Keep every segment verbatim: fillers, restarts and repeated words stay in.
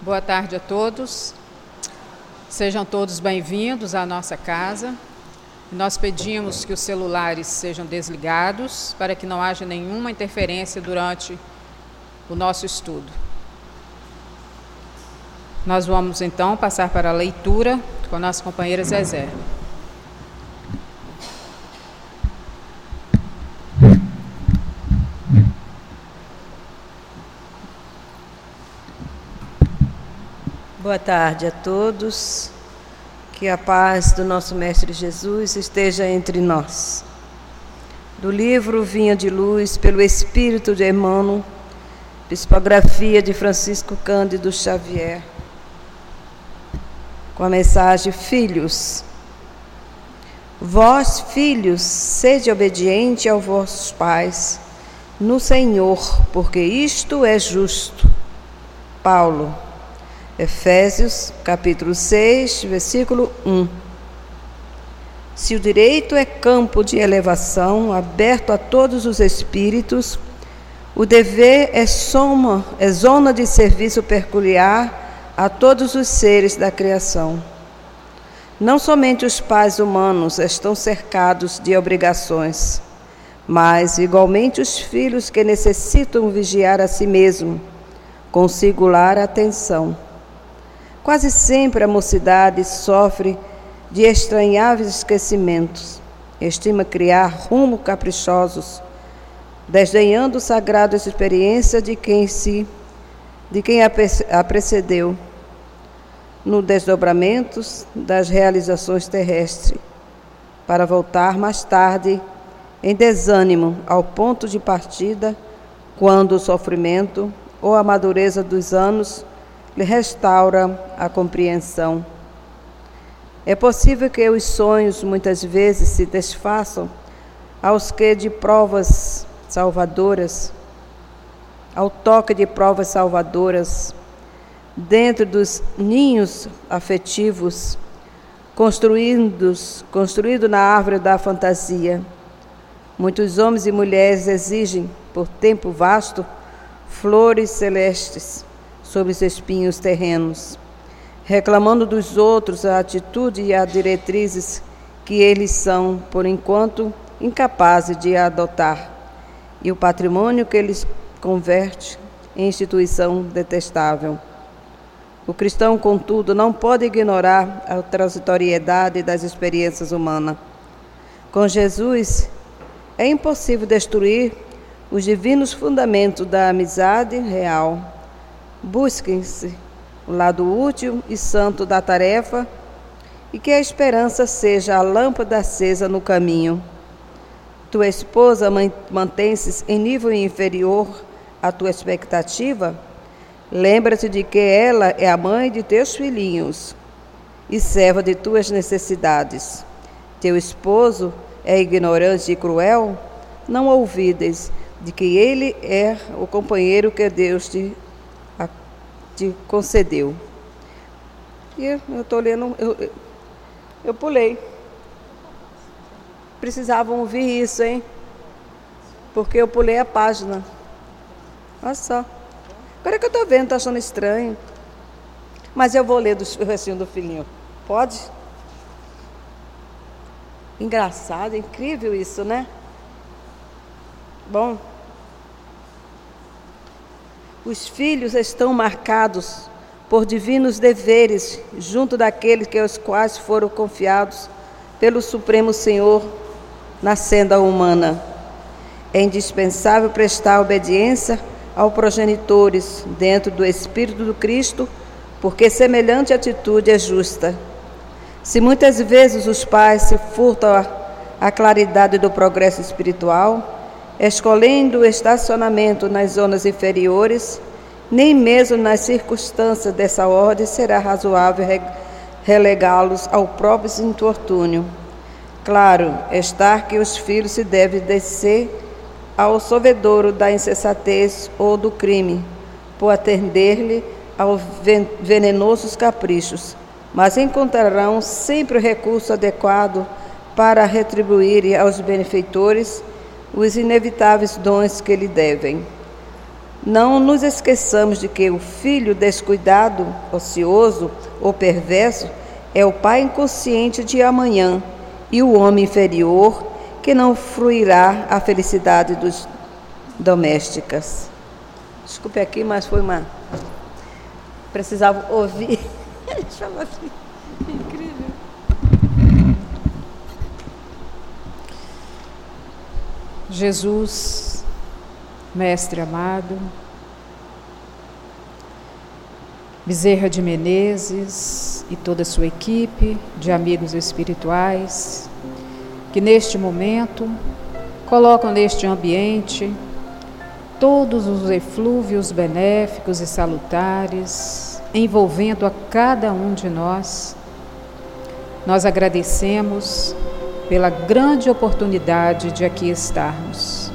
Boa tarde a todos. Sejam todos bem-vindos à nossa casa. Nós pedimos que os celulares sejam desligados para que não haja nenhuma interferência durante o nosso estudo. Nós vamos então passar para a leitura com a nossa companheira Zezé. Boa tarde a todos, que a paz do nosso Mestre Jesus esteja entre nós. Do livro Vinha de Luz, pelo Espírito de Emmanuel, psicografia de Francisco Cândido Xavier, com a mensagem: Filhos, vós, filhos, sede obediente aos vossos pais, no Senhor, porque isto é justo. Paulo, Efésios, capítulo seis, versículo um. Se o direito é campo de elevação, aberto a todos os espíritos, o dever é, soma, é zona de serviço peculiar a todos os seres da criação. Não somente os pais humanos estão cercados de obrigações, mas igualmente os filhos, que necessitam vigiar a si mesmos, com singular atenção. Quase sempre a mocidade sofre de estranháveis esquecimentos, estima criar rumos caprichosos, desdenhando sagrada experiência de quem se, de quem a precedeu, no desdobramento das realizações terrestres, para voltar mais tarde em desânimo ao ponto de partida, quando o sofrimento ou a madureza dos anos lhe restaura a compreensão. É possível que os sonhos muitas vezes se desfaçam aos que de provas salvadoras, ao toque de provas salvadoras, dentro dos ninhos afetivos, construídos, construído na árvore da fantasia. Muitos homens e mulheres exigem, por tempo vasto, flores celestes sobre os espinhos terrenos, reclamando dos outros a atitude e as diretrizes que eles são, por enquanto, incapazes de adotar, e o patrimônio que eles converte em instituição detestável. O cristão, contudo, não pode ignorar a transitoriedade das experiências humanas. Com Jesus, é impossível destruir os divinos fundamentos da amizade real. Busquem-se o lado útil e santo da tarefa, e que a esperança seja a lâmpada acesa no caminho. Tua esposa mantém-se em nível inferior à tua expectativa? Lembra-te de que ela é a mãe de teus filhinhos e serva de tuas necessidades. Teu esposo é ignorante e cruel? Não ouvides de que ele é o companheiro que Deus te te concedeu. E eu estou lendo, eu, eu, eu pulei. Precisavam ouvir isso, hein? Porque eu pulei a página. Olha só. Agora que eu estou vendo, estou achando estranho. Mas eu vou ler do, o restinho do filhinho. Pode? Engraçado, incrível isso, né? Bom. Os filhos estão marcados por divinos deveres junto daqueles que aos quais foram confiados pelo Supremo Senhor na senda humana. É indispensável prestar obediência aos progenitores dentro do Espírito do Cristo, porque semelhante atitude é justa. Se muitas vezes os pais se furtam à claridade do progresso espiritual, escolhendo o estacionamento nas zonas inferiores, nem mesmo nas circunstâncias dessa ordem será razoável relegá-los ao próprio infortúnio. Claro está que os filhos se devem descer ao solvedouro da insensatez ou do crime, por atender-lhe aos venenosos caprichos, mas encontrarão sempre o recurso adequado para retribuir aos benfeitores os inevitáveis dons que lhe devem. não nos esqueçamos de que o filho descuidado, ocioso ou perverso é o pai inconsciente de amanhã e o homem inferior que não fruirá a felicidade dos domésticas. Desculpe aqui, mas foi uma... Precisava ouvir. Incrível. Jesus, Mestre amado, Bezerra de Menezes e toda a sua equipe de amigos espirituais, que neste momento colocam neste ambiente todos os eflúvios benéficos e salutares, envolvendo a cada um de nós. Nós agradecemos pela grande oportunidade de aqui estarmos.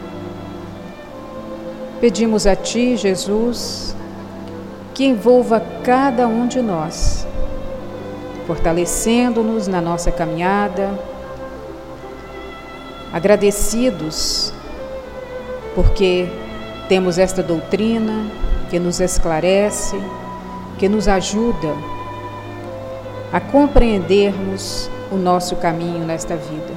Pedimos a Ti, Jesus, que envolva cada um de nós, fortalecendo-nos na nossa caminhada, agradecidos porque temos esta doutrina que nos esclarece, que nos ajuda a compreendermos o nosso caminho nesta vida.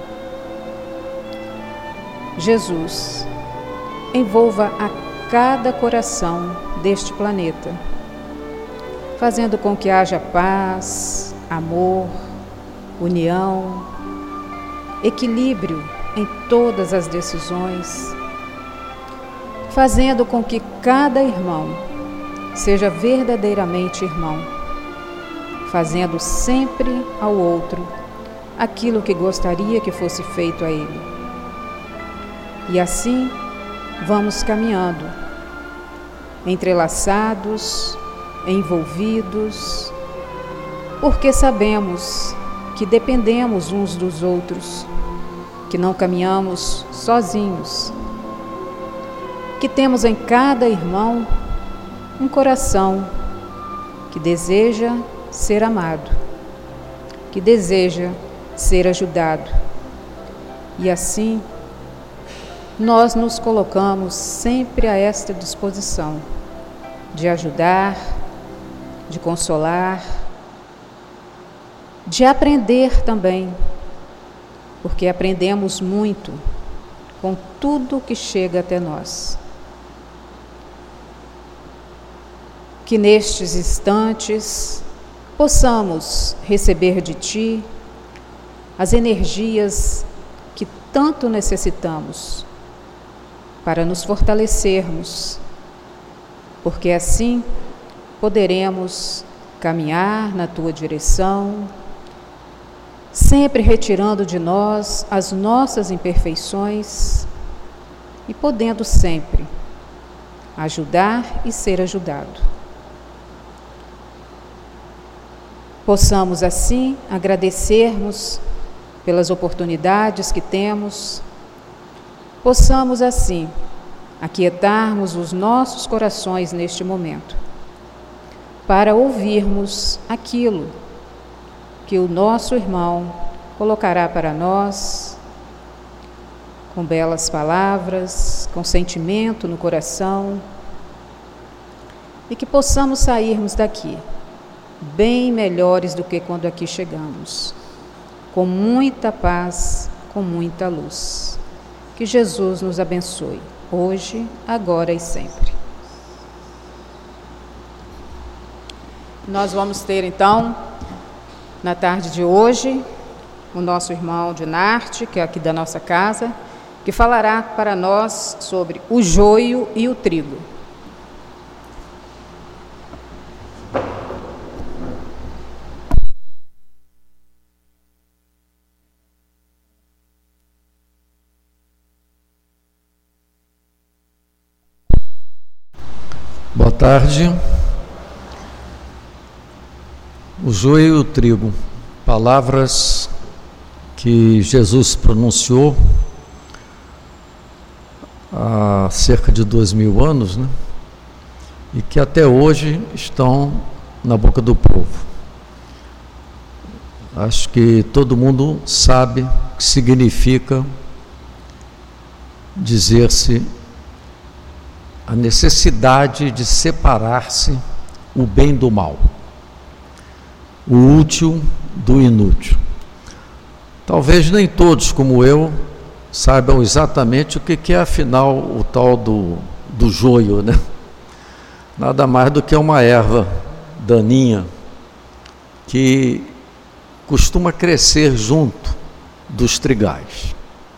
Jesus, envolva a cada coração deste planeta, fazendo com que haja paz, amor, união, equilíbrio em todas as decisões, fazendo com que cada irmão seja verdadeiramente irmão, fazendo sempre ao outro aquilo que gostaria que fosse feito a ele. E assim vamos caminhando, entrelaçados, envolvidos, porque sabemos que dependemos uns dos outros, que não caminhamos sozinhos, que temos em cada irmão um coração que deseja ser amado, que deseja ser ajudado. E assim, nós nos colocamos sempre a esta disposição de ajudar, de consolar, de aprender também, porque aprendemos muito com tudo que chega até nós. Que nestes instantes possamos receber de Ti as energias que tanto necessitamos para nos fortalecermos, porque assim poderemos caminhar na Tua direção, sempre retirando de nós as nossas imperfeições e podendo sempre ajudar e ser ajudado. Possamos assim agradecermos pelas oportunidades que temos, possamos assim aquietarmos os nossos corações neste momento, para ouvirmos aquilo que o nosso irmão colocará para nós, com belas palavras, com sentimento no coração, e que possamos sairmos daqui bem melhores do que quando aqui chegamos, com muita paz, com muita luz. Que Jesus nos abençoe, hoje, agora e sempre. Nós vamos ter então, na tarde de hoje, o nosso irmão Dinarte, que é aqui da nossa casa, que falará para nós sobre o joio e o trigo. Boa tarde. O joio e o trigo, palavras que Jesus pronunciou há cerca de dois mil anos, né? E que até hoje estão na boca do povo. Acho que todo mundo sabe o que significa dizer-se a necessidade de separar-se o bem do mal, o útil do inútil. Talvez nem todos, como eu, saibam exatamente o que é, afinal, o tal do, do joio, né? Nada mais do que uma erva daninha que costuma crescer junto dos trigais.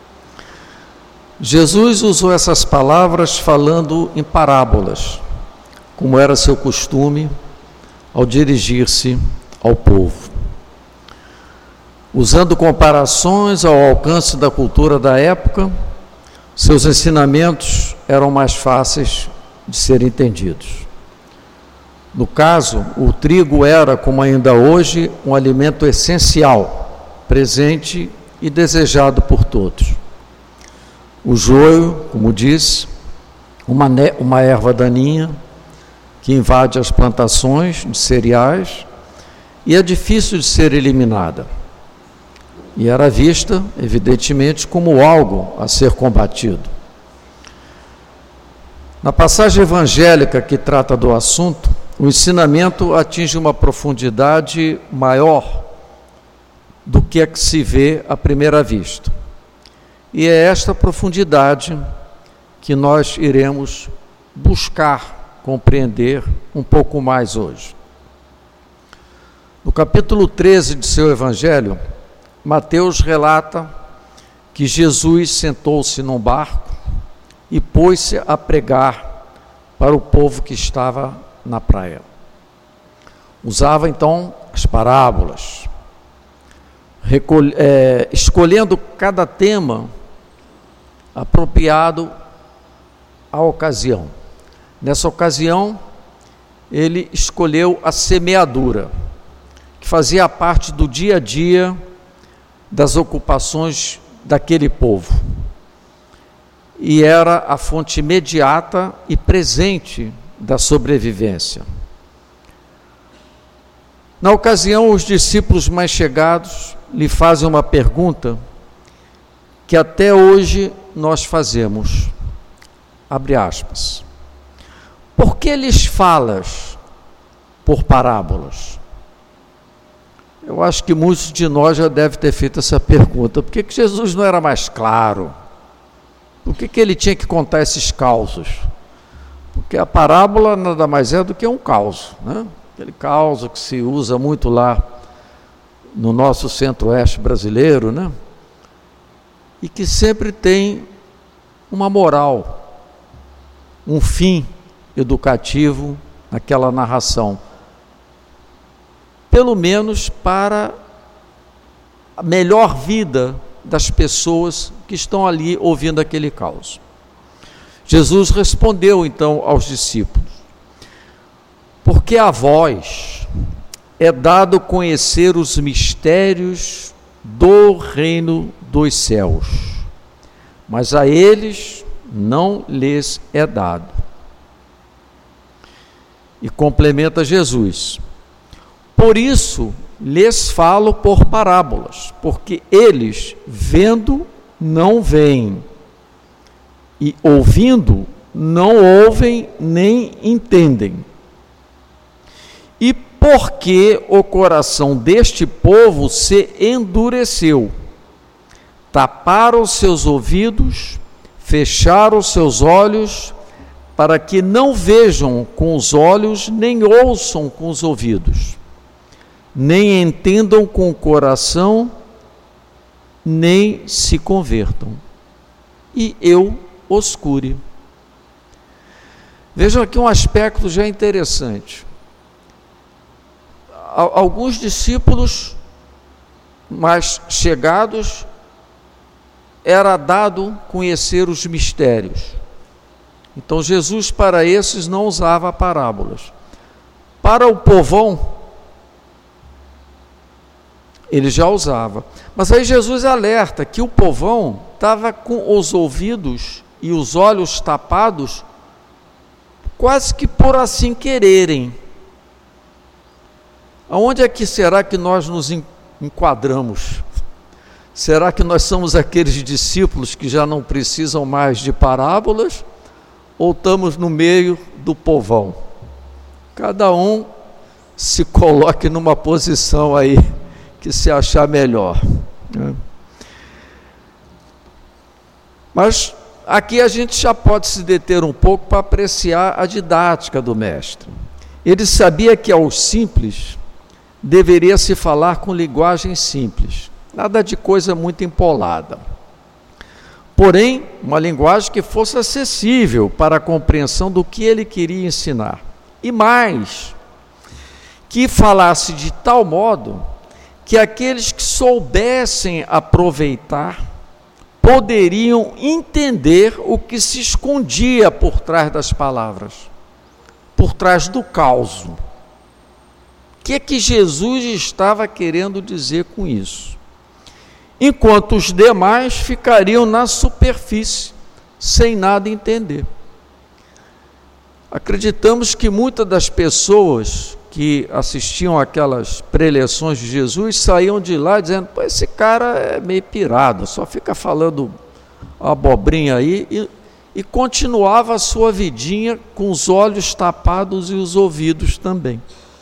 Jesus usou essas palavras falando em parábolas, como era seu costume ao dirigir-se ao povo. Usando comparações ao alcance da cultura da época, seus ensinamentos eram mais fáceis de serem entendidos. No caso, o trigo era, como ainda hoje, um alimento essencial, presente e desejado por todos. O joio, como disse, uma, uma erva daninha que invade as plantações de cereais e é difícil de ser eliminada. E era vista, evidentemente, como algo a ser combatido. Na passagem evangélica que trata do assunto, o ensinamento atinge uma profundidade maior do que a que se vê à primeira vista. E é esta profundidade que nós iremos buscar compreender um pouco mais hoje. No capítulo treze de seu evangelho, Mateus relata que Jesus sentou-se num barco e pôs-se a pregar para o povo que estava na praia. Usava então as parábolas, recolhe, é, escolhendo cada tema apropriado à ocasião. Nessa ocasião, ele escolheu a semeadura, que fazia parte do dia a dia das ocupações daquele povo, e era a fonte imediata e presente da sobrevivência. Na ocasião, os discípulos mais chegados lhe fazem uma pergunta que até hoje nós fazemos, abre aspas: por que lhes falas por parábolas? Eu acho que muitos de nós já devem ter feito essa pergunta. Por que que Jesus não era mais claro? Por que que ele tinha que contar esses causos? Porque a parábola nada mais é do que um caos, né? Aquele caos que se usa muito lá no nosso centro-oeste brasileiro, né? E que sempre tem uma moral, um fim educativo naquela narração, pelo menos para a melhor vida das pessoas que estão ali ouvindo aquele caos. Jesus respondeu então aos discípulos: porque a vós é dado conhecer os mistérios do reino dos céus, mas a eles não lhes é dado. E complementa Jesus: por isso lhes falo por parábolas, porque eles, vendo, não veem, e ouvindo, não ouvem nem entendem. E porque o coração deste povo se endureceu, taparam os seus ouvidos, fecharam os seus olhos, para que não vejam com os olhos, nem ouçam com os ouvidos, nem entendam com o coração, nem se convertam, e eu os cure. Vejam aqui um aspecto já interessante. Alguns discípulos mais chegados era dado conhecer os mistérios. Então Jesus para esses não usava parábolas. Para o povão, ele já usava. Mas aí Jesus alerta que o povão estava com os ouvidos e os olhos tapados, quase que por assim quererem. Aonde é que será que nós nos enquadramos? Será que nós somos aqueles discípulos que já não precisam mais de parábolas? ou estamos no meio do povão? Cada um se coloque numa posição aí que se achar melhor, né? Mas aqui a gente já pode se deter um pouco para apreciar a didática do mestre. Ele sabia que aos simples deveria se falar com linguagem simples, nada de coisa muito empolada. Porém, uma linguagem que fosse acessível para a compreensão do que ele queria ensinar. E mais, que falasse de tal modo que aqueles que soubessem aproveitar poderiam entender o que se escondia por trás das palavras, por trás do caos. O que é que Jesus estava querendo dizer com isso? Enquanto os demais ficariam na superfície, sem nada entender. Acreditamos que muitas das pessoas que assistiam aquelas preleções de Jesus saíam de lá dizendo: pô, esse cara é meio pirado, só fica falando abobrinha aí, e, e continuava a sua vidinha com os olhos tapados e os ouvidos também.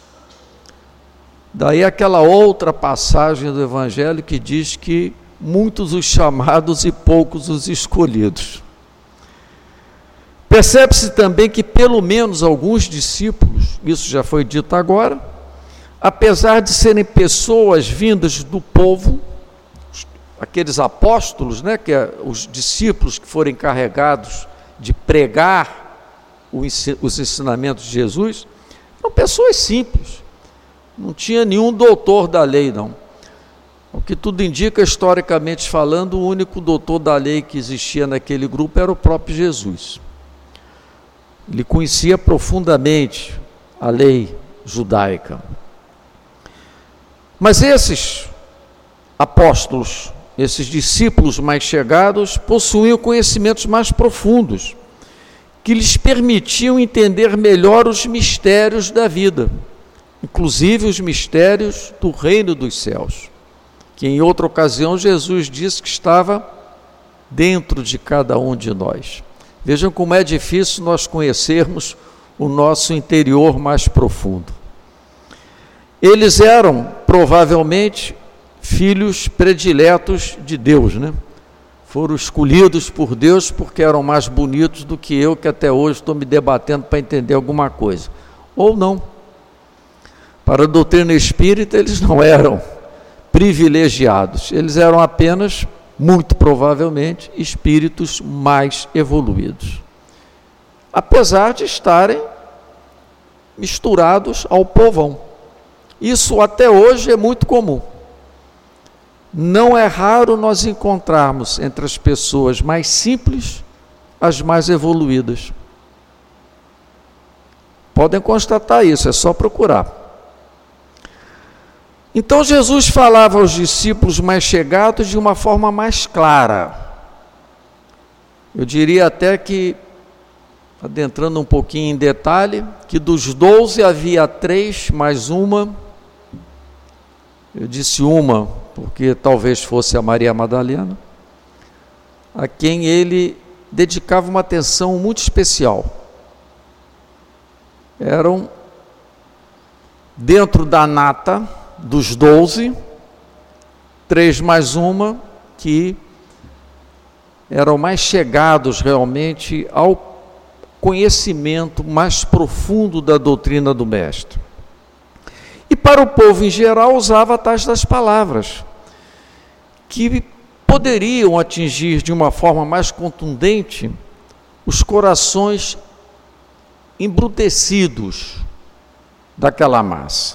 Daí aquela outra passagem do Evangelho que diz que muitos os chamados e poucos os escolhidos. Percebe-se também que pelo menos alguns discípulos, isso já foi dito agora, apesar de serem pessoas vindas do povo, aqueles apóstolos, né, que é os discípulos que foram encarregados de pregar os ensinamentos de Jesus, são pessoas simples, não tinha nenhum doutor da lei, não. O que tudo indica, historicamente falando, o único doutor da lei que existia naquele grupo era o próprio Jesus. Ele conhecia profundamente a lei judaica. Mas esses apóstolos, esses discípulos mais chegados, possuíam conhecimentos mais profundos, que lhes permitiam entender melhor os mistérios da vida, inclusive os mistérios do reino dos céus, que em outra ocasião Jesus disse que estava dentro de cada um de nós. Vejam como é difícil nós conhecermos o nosso interior mais profundo. Eles eram, provavelmente, filhos prediletos de Deus, né? Foram escolhidos por Deus porque eram mais bonitos do que eu, que até hoje estou me debatendo para entender alguma coisa. Ou não. Para a doutrina espírita, eles não eram privilegiados, eles eram apenas, muito provavelmente, espíritos mais evoluídos, apesar de estarem misturados ao povão. Isso até hoje é muito comum. Não é raro nós encontrarmos entre as pessoas mais simples as mais evoluídas. Podem constatar isso, é só procurar. Então Jesus falava aos discípulos mais chegados de uma forma mais clara. Eu diria até que, adentrando um pouquinho em detalhe, que dos doze havia três mais uma. Eu disse uma porque talvez fosse a Maria Madalena, a quem ele dedicava uma atenção muito especial. Eram, dentro da nata dos doze, três mais uma, que eram mais chegados realmente ao conhecimento mais profundo da doutrina do Mestre. E para o povo em geral usava tais das palavras, que poderiam atingir de uma forma mais contundente os corações embrutecidos daquela massa.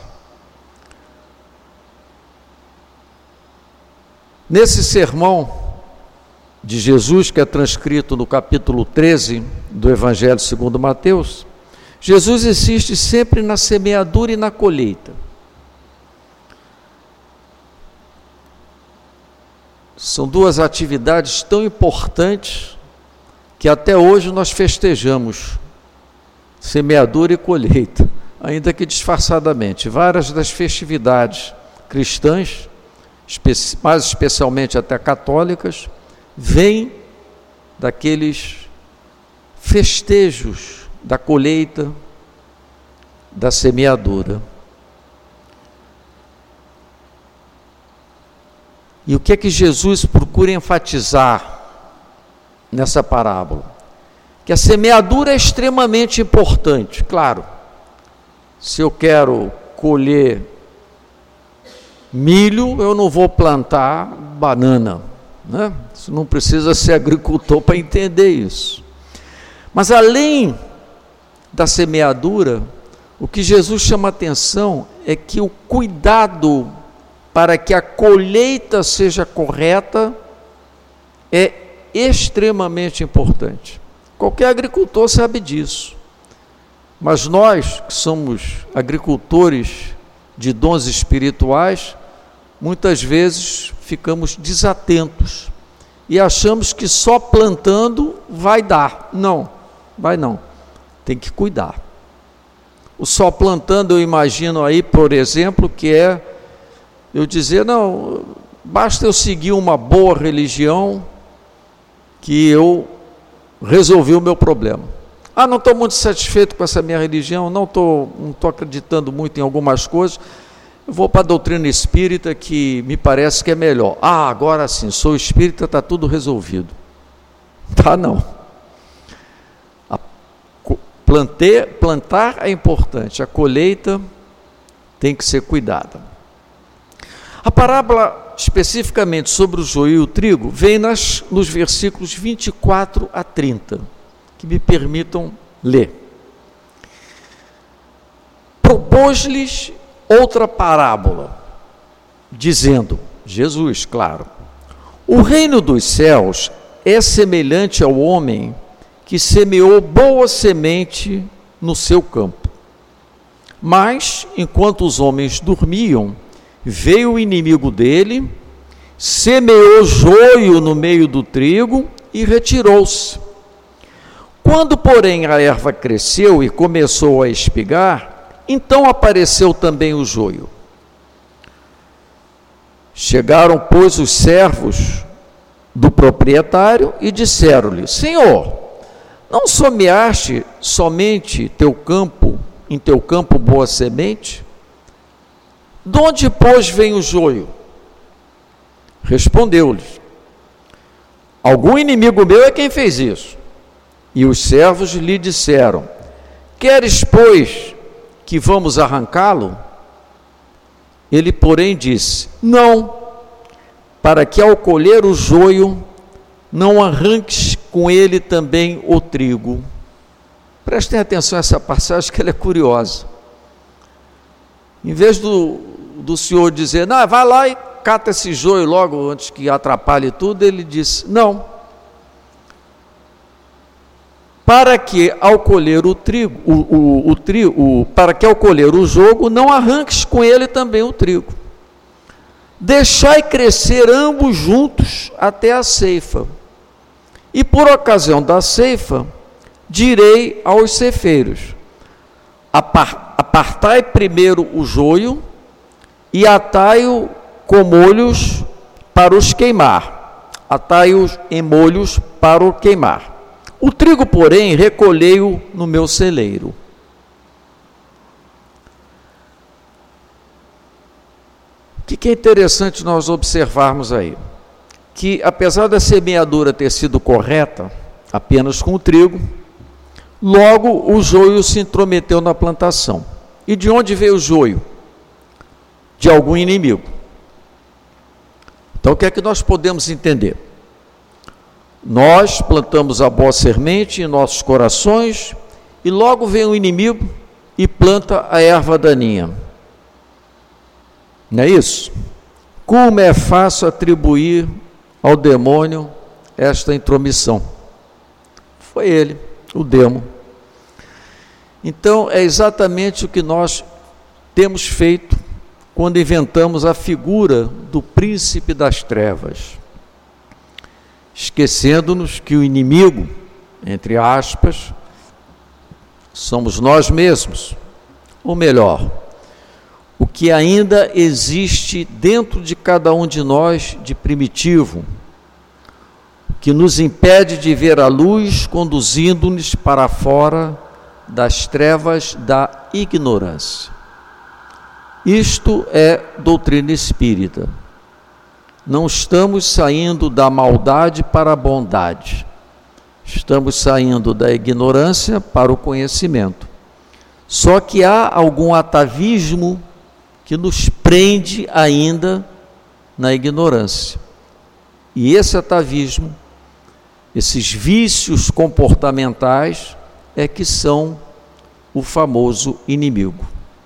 Nesse sermão de Jesus, que é transcrito no capítulo treze do Evangelho segundo Mateus, Jesus insiste sempre na semeadura e na colheita. São duas atividades tão importantes que até hoje nós festejamos, semeadura e colheita, ainda que disfarçadamente. Várias das festividades cristãs, mais especialmente até católicas, vêm daqueles festejos da colheita, da semeadura. E o que é que Jesus procura enfatizar nessa parábola? Que a semeadura é extremamente importante, claro. Se eu quero colher milho, eu não vou plantar banana, né? Você não precisa ser agricultor para entender isso. Mas além da semeadura, o que Jesus chama a atenção é que o cuidado para que a colheita seja correta é extremamente importante. Qualquer agricultor sabe disso. Mas nós, que somos agricultores de dons espirituais, muitas vezes ficamos desatentos e achamos que só plantando vai dar. Não, vai não. Tem que cuidar. O só plantando, eu imagino aí, por exemplo, que é eu dizer, não, basta eu seguir uma boa religião que eu resolvi o meu problema. Ah, não estou muito satisfeito com essa minha religião, não estou não estou acreditando muito em algumas coisas, eu vou para a doutrina espírita que me parece que é melhor. Ah, agora sim, sou espírita, está tudo resolvido. Tá não. A, planter, plantar é importante, a colheita tem que ser cuidada. A parábola especificamente sobre o joio e o trigo vem nas, nos versículos vinte e quatro a trinta, que me permitam ler. Propôs-lhes outra parábola, dizendo, Jesus, claro, o reino dos céus é semelhante ao homem que semeou boa semente no seu campo. Mas, enquanto os homens dormiam, veio o inimigo dele, semeou joio no meio do trigo e retirou-se. Quando, porém, a erva cresceu e começou a espigar, então apareceu também o joio. Chegaram, pois, os servos do proprietário e disseram-lhe, Senhor, não semeaste somente teu campo, em teu campo boa semente? De onde, pois, vem o joio? Respondeu-lhes, algum inimigo meu é quem fez isso. E os servos lhe disseram, queres, pois, que vamos arrancá-lo? Ele, porém, disse, não, para que ao colher o joio, não arranques com ele também o trigo. Prestem atenção a essa passagem que ela é curiosa. Em vez do, do Senhor dizer, não, vai lá e cata esse joio logo antes que atrapalhe tudo, ele disse, não, para que ao colher o trigo, o, o, o trigo, o, para que ao colher o jogo, não arranques com ele também o trigo. Deixai crescer ambos juntos até a ceifa. E por ocasião da ceifa, direi aos ceifeiros, apartai primeiro o joio e atai-o com molhos para os queimar. Atai-os em molhos para o queimar. O trigo, porém, recolhei-o no meu celeiro. O que, que é interessante nós observarmos aí? Que apesar da semeadura ter sido correta, apenas com o trigo, logo o joio se intrometeu na plantação. E de onde veio o joio? De algum inimigo. Então o que é que nós podemos entender? Nós plantamos a boa semente em nossos corações e logo vem o inimigo e planta a erva daninha. Não é isso? Como é fácil atribuir ao demônio esta intromissão? Foi ele, o demo. Então é exatamente o que nós temos feito quando inventamos a figura do príncipe das trevas, esquecendo-nos que o inimigo, entre aspas, somos nós mesmos, ou melhor, o que ainda existe dentro de cada um de nós de primitivo, o que nos impede de ver a luz, conduzindo-nos para fora das trevas da ignorância. Isto é doutrina espírita. Não estamos saindo da maldade para a bondade. Estamos saindo da ignorância para o conhecimento. Só que há algum atavismo que nos prende ainda na ignorância. E esse atavismo, esses vícios comportamentais, é que são o famoso inimigo.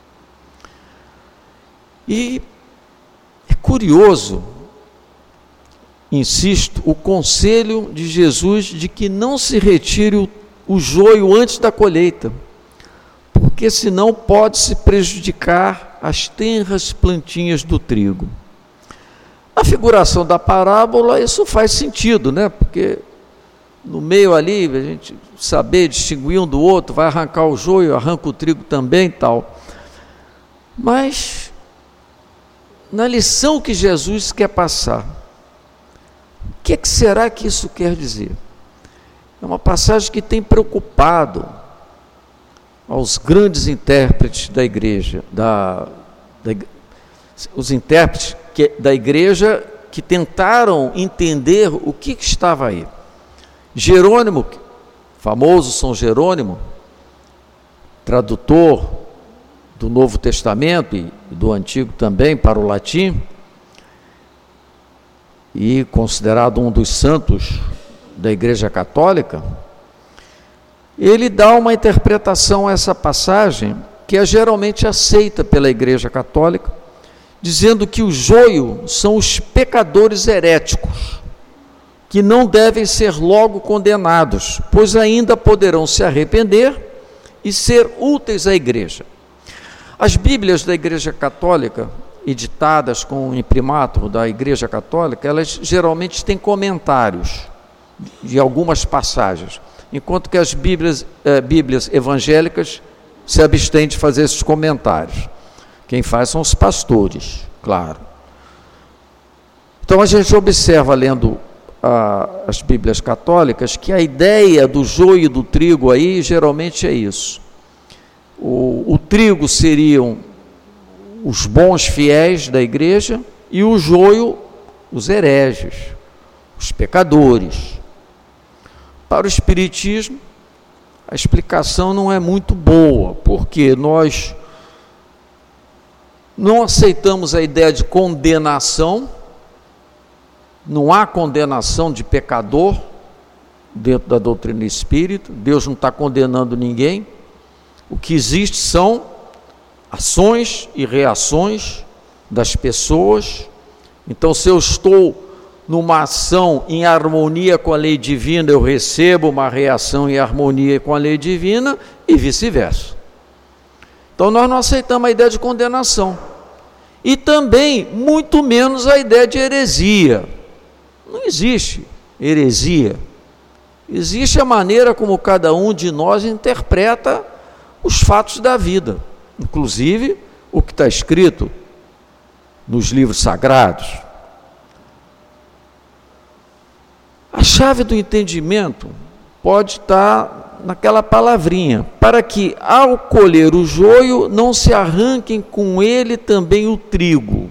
E é curioso, insisto, o conselho de Jesus de que não se retire o, o joio antes da colheita, porque senão pode-se prejudicar as tenras plantinhas do trigo. Na figuração da parábola isso faz sentido, né? Porque no meio ali, a gente saber distinguir um do outro, vai arrancar o joio, arranca o trigo também e tal. Mas, na lição que Jesus quer passar, o que, que será que isso quer dizer? É uma passagem que tem preocupado aos grandes intérpretes da igreja, da, da, os intérpretes que, da igreja que tentaram entender o que, que estava aí. Jerônimo, famoso São Jerônimo, tradutor do Novo Testamento e do Antigo também para o latim, e considerado um dos santos da Igreja Católica, ele dá uma interpretação a essa passagem que é geralmente aceita pela Igreja Católica, dizendo que o joio são os pecadores heréticos, que não devem ser logo condenados, pois ainda poderão se arrepender e ser úteis à igreja. As Bíblias da Igreja Católica, editadas com o imprimatur da Igreja Católica, elas geralmente têm comentários de algumas passagens, enquanto que as Bíblias, eh, Bíblias evangélicas se abstêm de fazer esses comentários. Quem faz são os pastores, claro. Então a gente observa, lendo a, as Bíblias católicas, que a ideia do joio e do trigo aí geralmente é isso. O, o trigo seriam os bons fiéis da igreja e o joio, os hereges, os pecadores. Para o Espiritismo, a explicação não é muito boa, porque nós não aceitamos a ideia de condenação, não há condenação de pecador dentro da doutrina espírita, Deus não está condenando ninguém, o que existe são ações e reações das pessoas. Então, se eu estou numa ação em harmonia com a lei divina, eu recebo uma reação em harmonia com a lei divina e vice-versa. Então, nós não aceitamos a ideia de condenação. E também, muito menos, a ideia de heresia. Não existe heresia. Existe a maneira como cada um de nós interpreta os fatos da vida. Inclusive, o que está escrito nos livros sagrados. A chave do entendimento pode estar naquela palavrinha, para que ao colher o joio não se arranquem com ele também o trigo.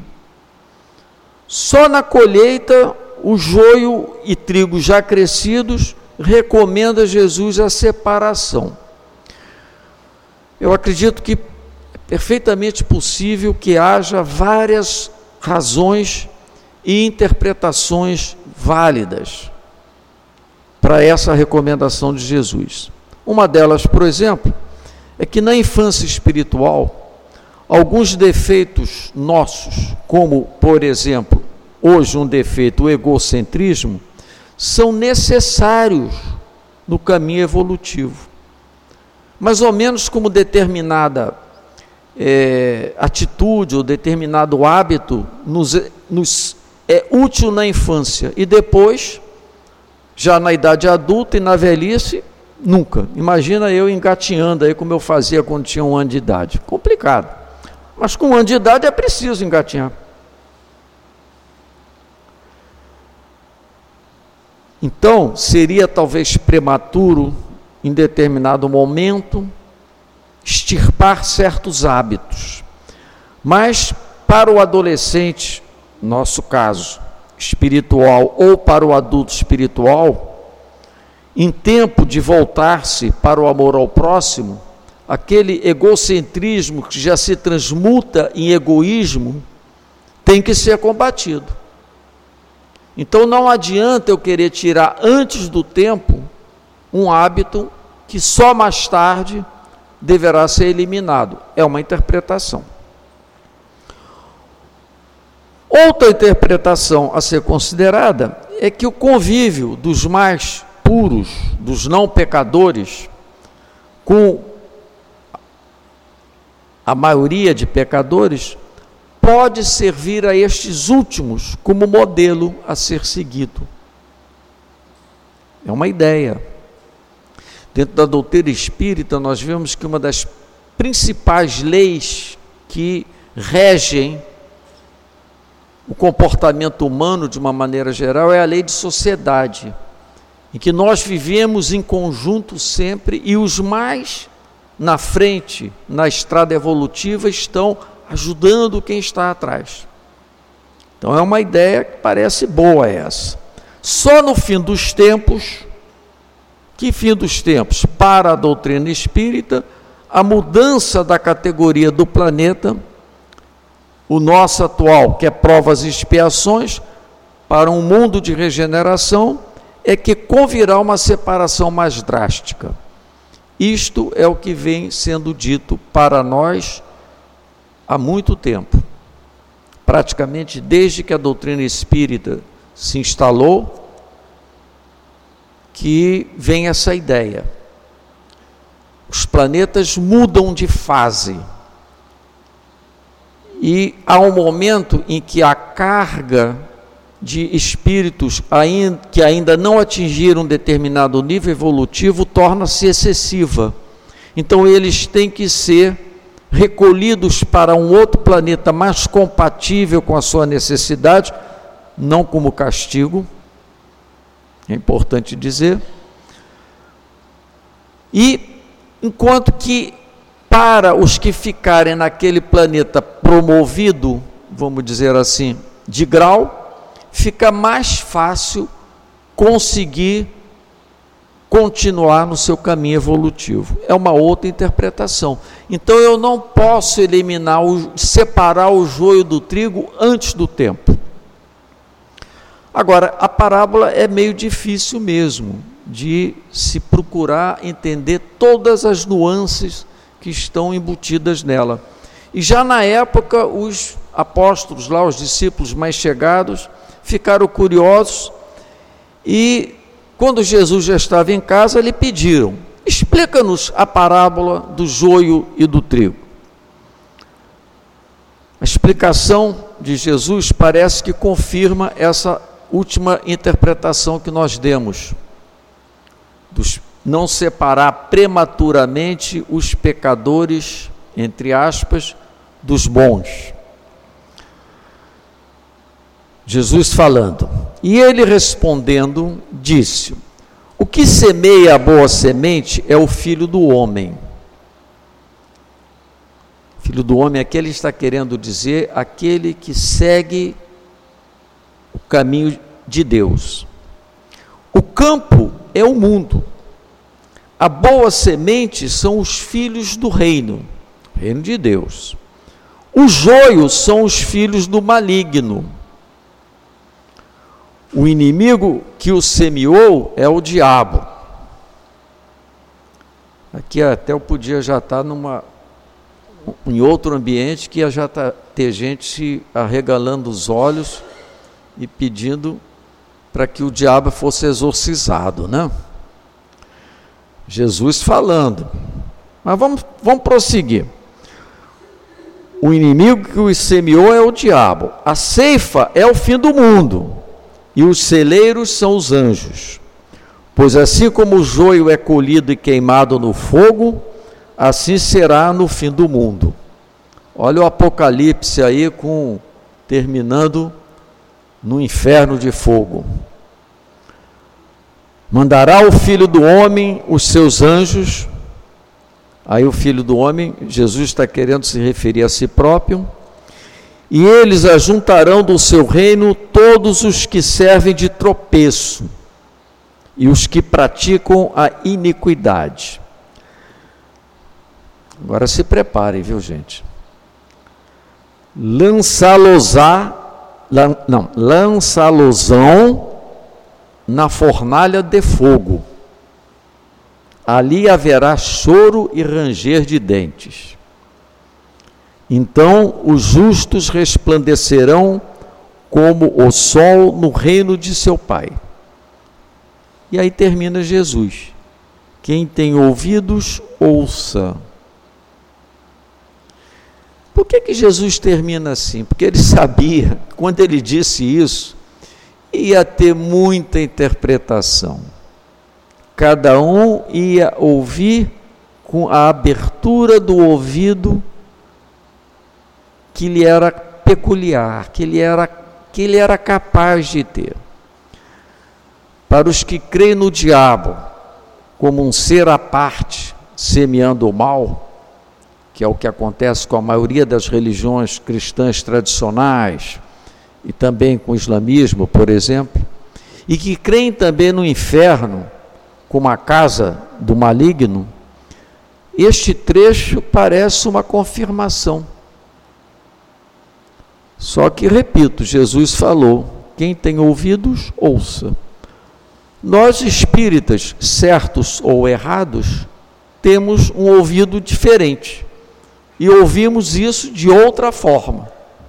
Só na colheita, o joio e trigo já crescidos, recomenda Jesus a separação. Eu acredito que é perfeitamente possível que haja várias razões e interpretações válidas para essa recomendação de Jesus. Uma delas, por exemplo, é que na infância espiritual, alguns defeitos nossos, como, por exemplo, hoje um defeito, o egocentrismo, são necessários no caminho evolutivo. Mais ou menos como determinada é, atitude ou determinado hábito nos, nos é útil na infância e depois, já na idade adulta e na velhice, nunca. Imagina eu engatinhando aí como eu fazia quando tinha um ano de idade. Complicado. Mas com um ano de idade é preciso engatinhar. Então, seria talvez prematuro, em determinado momento, extirpar certos hábitos. Mas, para o adolescente, nosso caso, espiritual, ou para o adulto espiritual, em tempo de voltar-se para o amor ao próximo, aquele egocentrismo que já se transmuta em egoísmo, tem que ser combatido. Então não adianta eu querer tirar antes do tempo um hábito que só mais tarde deverá ser eliminado. É uma interpretação. Outra interpretação a ser considerada é que o convívio dos mais puros, dos não pecadores, com a maioria de pecadores, pode servir a estes últimos como modelo a ser seguido. É uma ideia. Dentro da doutrina espírita, nós vemos que uma das principais leis que regem o comportamento humano de uma maneira geral é a lei de sociedade, em que nós vivemos em conjunto sempre, e os mais na frente, na estrada evolutiva, estão ajudando quem está atrás. Então é uma ideia que parece boa essa. Só no fim dos tempos, que fim dos tempos? Para a doutrina espírita, a mudança da categoria do planeta, o nosso atual, que é provas e expiações, para um mundo de regeneração, é que convirá uma separação mais drástica. Isto é o que vem sendo dito para nós há muito tempo, praticamente desde que a doutrina espírita se instalou, que vem essa ideia. Os planetas mudam de fase, e há um momento em que a carga de espíritos que ainda não atingiram um determinado nível evolutivo torna-se excessiva. Então eles têm que ser recolhidos para um outro planeta mais compatível com a sua necessidade, não como castigo, é importante dizer. E enquanto que para os que ficarem naquele planeta promovido, vamos dizer assim, de grau, fica mais fácil conseguir continuar no seu caminho evolutivo. É uma outra interpretação. Então eu não posso eliminar, o, separar o joio do trigo antes do tempo. Agora, a parábola é meio difícil mesmo de se procurar entender todas as nuances que estão embutidas nela. E já na época, os apóstolos lá, os discípulos mais chegados, ficaram curiosos e, quando Jesus já estava em casa, lhe pediram: explica-nos a parábola do joio e do trigo. A explicação de Jesus parece que confirma essa última interpretação que nós demos, dos não separar prematuramente os pecadores, entre aspas, dos bons. Jesus falando, e ele respondendo, disse: o que semeia a boa semente é o Filho do Homem. Filho do Homem, aqui ele está querendo dizer aquele que segue o caminho de Deus. O campo é o mundo. A boa semente são os filhos do reino, reino de Deus. Os joios são os filhos do maligno. O inimigo que o semeou é o diabo. Aqui até eu podia já estar numa, em outro ambiente que ia já ter gente se arregalando os olhos e pedindo para que o diabo fosse exorcizado, né? Jesus falando. Mas vamos, vamos prosseguir. O inimigo que o semeou é o diabo. A ceifa é o fim do mundo. E os celeiros são os anjos. Pois assim como o joio é colhido e queimado no fogo, assim será no fim do mundo. Olha o Apocalipse aí, com, terminando no inferno de fogo. Mandará o Filho do Homem os seus anjos. Aí o Filho do Homem, Jesus está querendo se referir a si próprio. E eles ajuntarão do seu reino todos os que servem de tropeço e os que praticam a iniquidade. Agora se preparem, viu, gente? Lançá-los-á, lan, não, lançá-los-ão na fornalha de fogo. Ali haverá choro e ranger de dentes. Então os justos resplandecerão como o sol no reino de seu Pai. E aí termina Jesus. Quem tem ouvidos, ouça. Por que que Jesus termina assim? Porque ele sabia, quando ele disse isso, ia ter muita interpretação. Cada um ia ouvir com a abertura do ouvido que lhe era peculiar, que ele era, que ele era capaz de ter. Para os que creem no diabo como um ser à parte, semeando o mal, que é o que acontece com a maioria das religiões cristãs tradicionais, e também com o islamismo, por exemplo, e que creem também no inferno, como a casa do maligno, este trecho parece uma confirmação. Só que, repito, Jesus falou, quem tem ouvidos, ouça. Nós espíritas, certos ou errados, temos um ouvido diferente e ouvimos isso de outra forma.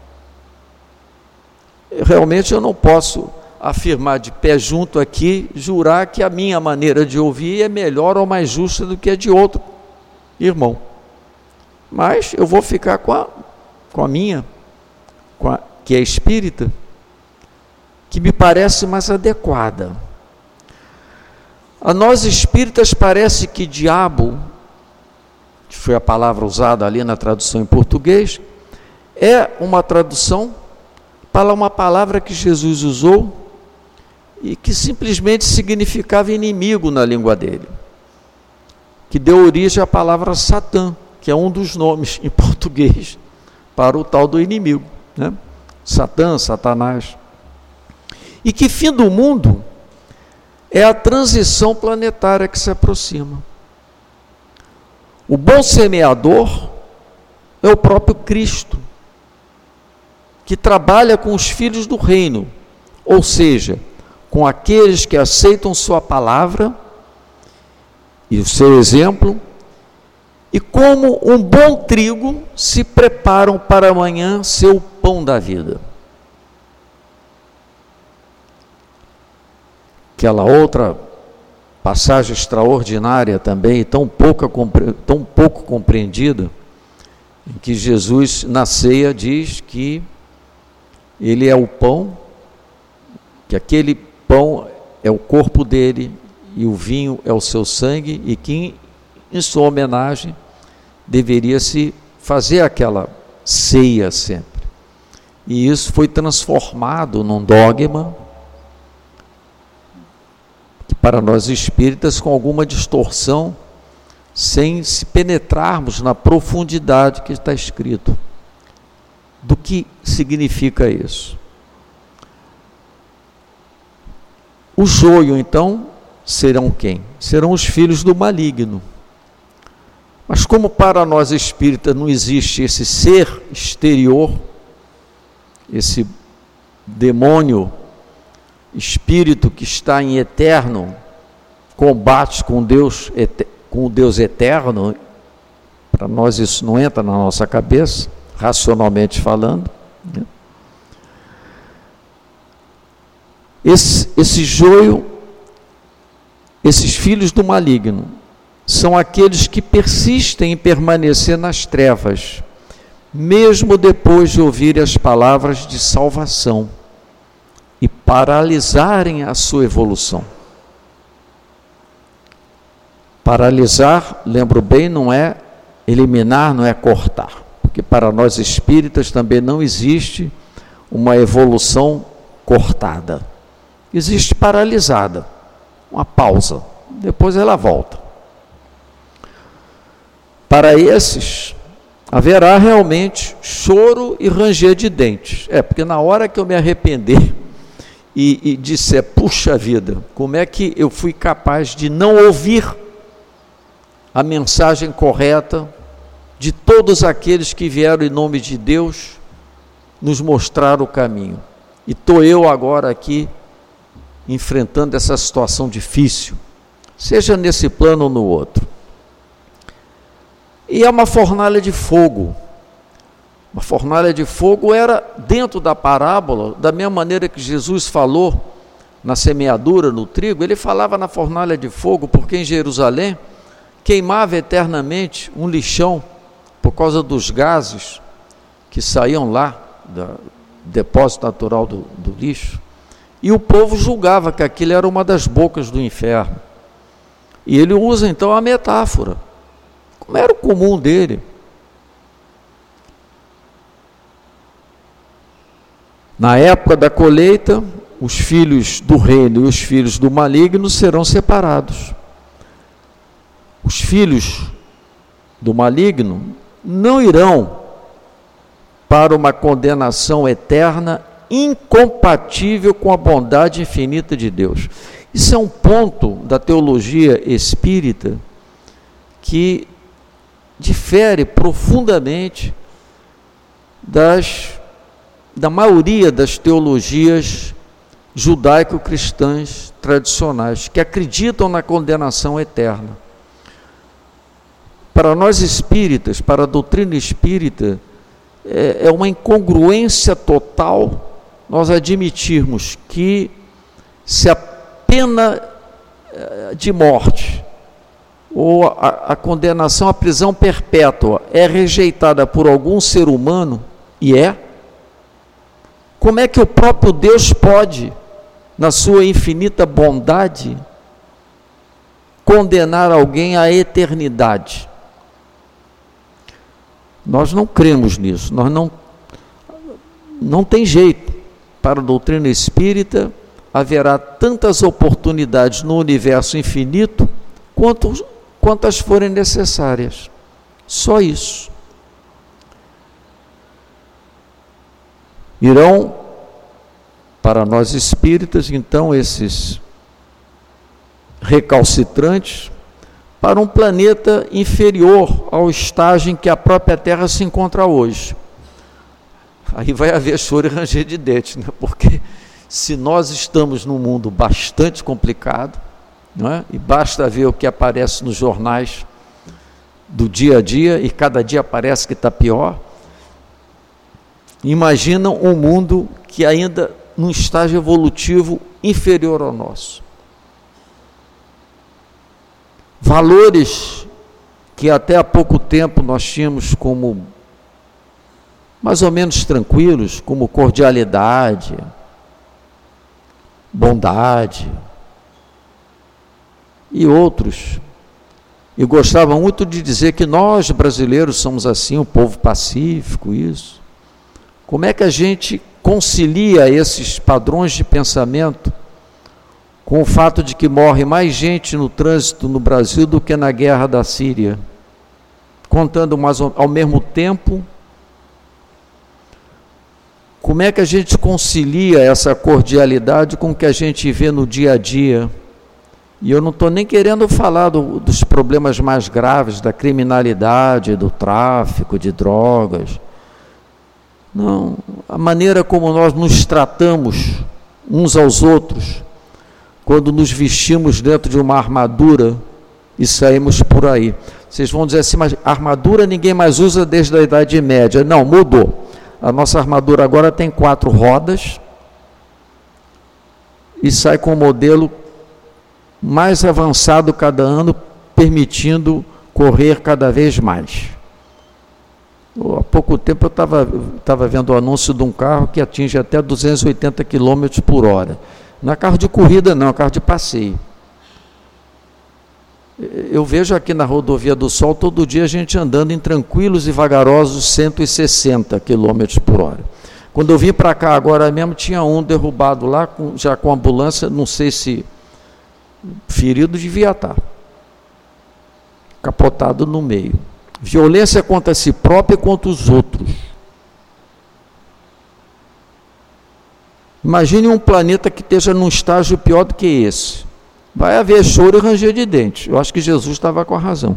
Realmente eu não posso afirmar de pé junto aqui, jurar que a minha maneira de ouvir é melhor ou mais justa do que a de outro irmão. Mas eu vou ficar com a, com a minha, com a, que é espírita, que me parece mais adequada. A nós espíritas parece que diabo, que foi a palavra usada ali na tradução em português, é uma tradução para uma palavra que Jesus usou e que simplesmente significava inimigo na língua dele, que deu origem à palavra Satã, que é um dos nomes em português para o tal do inimigo, né? Satã, Satanás. E que fim do mundo é a transição planetária que se aproxima. O bom semeador é o próprio Cristo, que trabalha com os filhos do reino, ou seja, com aqueles que aceitam sua palavra e o seu exemplo, e como um bom trigo se preparam para amanhã ser o pão da vida. Aquela outra passagem extraordinária também, tão pouco, tão pouco compreendida, em que Jesus na ceia diz que ele é o pão, que aquele pão é o corpo dele e o vinho é o seu sangue, e que em sua homenagem deveria se fazer aquela ceia sempre. E isso foi transformado num dogma que para nós espíritas com alguma distorção, sem se penetrarmos na profundidade que está escrito. Do que significa isso? O joio, então, serão quem? Serão os filhos do maligno. Mas como para nós espíritas não existe esse ser exterior, esse demônio, espírito que está em eterno combate com Deus, com o Deus eterno, para nós isso não entra na nossa cabeça, racionalmente falando, né? Esse, esse joio, esses filhos do maligno, são aqueles que persistem em permanecer nas trevas, mesmo depois de ouvirem as palavras de salvação, e paralisarem a sua evolução. Paralisar, lembro bem, não é eliminar, não é cortar, porque para nós espíritas também não existe uma evolução cortada, existe paralisada, uma pausa, depois ela volta. Para esses, haverá realmente choro e ranger de dentes. É, porque na hora que eu me arrepender e, e disser, puxa vida, como é que eu fui capaz de não ouvir a mensagem correta de todos aqueles que vieram em nome de Deus nos mostrar o caminho. E estou eu agora aqui enfrentando essa situação difícil, seja nesse plano ou no outro. E é uma fornalha de fogo. Uma fornalha de fogo era dentro da parábola, da mesma maneira que Jesus falou na semeadura, no trigo, ele falava na fornalha de fogo, porque em Jerusalém queimava eternamente um lixão por causa dos gases que saíam lá do depósito natural do, do lixo, e o povo julgava que aquilo era uma das bocas do inferno. E ele usa então a metáfora, como era o comum dele. Na época da colheita, os filhos do reino e os filhos do maligno serão separados. Os filhos do maligno não irão para uma condenação eterna incompatível com a bondade infinita de Deus. Isso é um ponto da teologia espírita que difere profundamente das, da maioria das teologias judaico-cristãs tradicionais, que acreditam na condenação eterna. Para nós espíritas, para a doutrina espírita, é, é uma incongruência total nós admitirmos que se a pena de morte ou a, a condenação à prisão perpétua é rejeitada por algum ser humano, e é, como é que o próprio Deus pode, na sua infinita bondade, condenar alguém à eternidade? Nós não cremos nisso, nós não, não tem jeito. Para a doutrina espírita, haverá tantas oportunidades no universo infinito quanto, quantas forem necessárias. Só isso. Irão, para nós espíritas, então, esses recalcitrantes, para um planeta inferior ao estágio em que a própria Terra se encontra hoje. Aí vai haver choro e ranger de dentes, né? Porque se nós estamos num mundo bastante complicado, não é? E basta ver o que aparece nos jornais do dia a dia, e cada dia parece que está pior, imaginam um mundo que ainda num estágio evolutivo inferior ao nosso. Valores que até há pouco tempo nós tínhamos como mais ou menos tranquilos, como cordialidade, bondade e outros. E gostava muito de dizer que nós brasileiros somos assim, um povo pacífico, isso. Como é que a gente concilia esses padrões de pensamento com o fato de que morre mais gente no trânsito no Brasil do que na guerra da Síria, contando mais ao mesmo tempo? Como é que a gente concilia essa cordialidade com o que a gente vê no dia a dia? E eu não estou nem querendo falar do, dos problemas mais graves, da criminalidade, do tráfico de drogas. Não, a maneira como nós nos tratamos uns aos outros, quando nos vestimos dentro de uma armadura e saímos por aí. Vocês vão dizer assim, mas armadura ninguém mais usa desde a Idade Média. Não, mudou. A nossa armadura agora tem quatro rodas e sai com um modelo mais avançado cada ano, permitindo correr cada vez mais. Há pouco tempo eu estava estava vendo o anúncio de um carro que atinge até duzentos e oitenta quilômetros por hora. Não é carro de corrida não, é carro de passeio. Eu vejo aqui na Rodovia do Sol, todo dia a gente andando em tranquilos e vagarosos cento e sessenta quilômetros por hora. Quando eu vim para cá agora mesmo, tinha um derrubado lá, com, já com ambulância, não sei se ferido devia estar, capotado no meio. Violência contra si própria e contra os outros. Imagine um planeta que esteja num estágio pior do que esse. Vai haver choro e ranger de dentes. Eu acho que Jesus estava com a razão.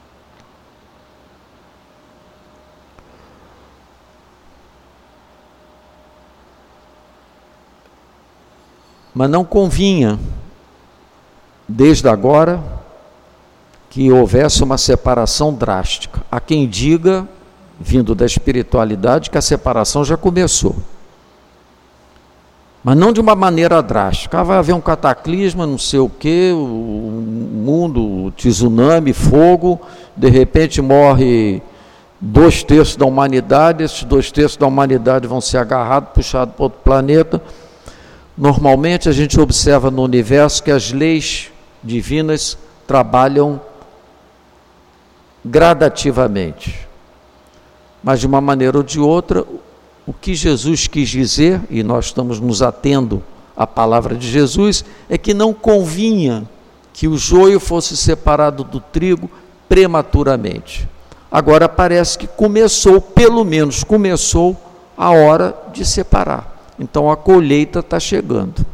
Mas não convinha, desde agora, que houvesse uma separação drástica. Há quem diga, vindo da espiritualidade, que a separação já começou. Mas não de uma maneira drástica. Ah, vai haver um cataclisma, não sei o quê, o mundo, tsunami, fogo, de repente morre dois terços da humanidade, esses dois terços da humanidade vão ser agarrados, puxados para outro planeta. Normalmente a gente observa no universo que as leis divinas trabalham gradativamente. Mas de uma maneira ou de outra, o que Jesus quis dizer, e nós estamos nos atendo à palavra de Jesus, é que não convinha que o joio fosse separado do trigo prematuramente. Agora parece que começou, pelo menos começou, a hora de separar. Então a colheita está chegando.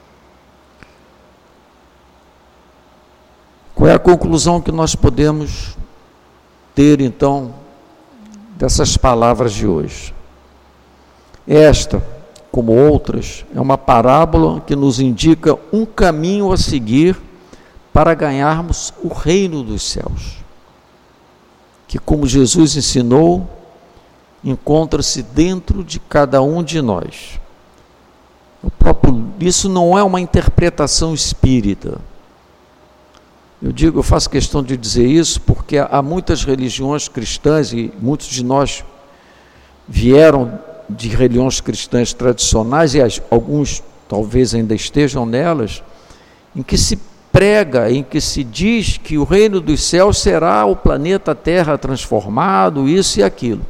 Qual é a conclusão que nós podemos ter, então, dessas palavras de hoje? Esta, como outras, é uma parábola que nos indica um caminho a seguir para ganharmos o reino dos céus, que, como Jesus ensinou, encontra-se dentro de cada um de nós. O próprio, isso não é uma interpretação espírita. Eu digo, eu faço questão de dizer isso porque há muitas religiões cristãs, e muitos de nós vieram de religiões cristãs tradicionais, e as, alguns talvez ainda estejam nelas, em que se prega, em que se diz que o reino dos céus será o planeta Terra transformado, isso e aquilo.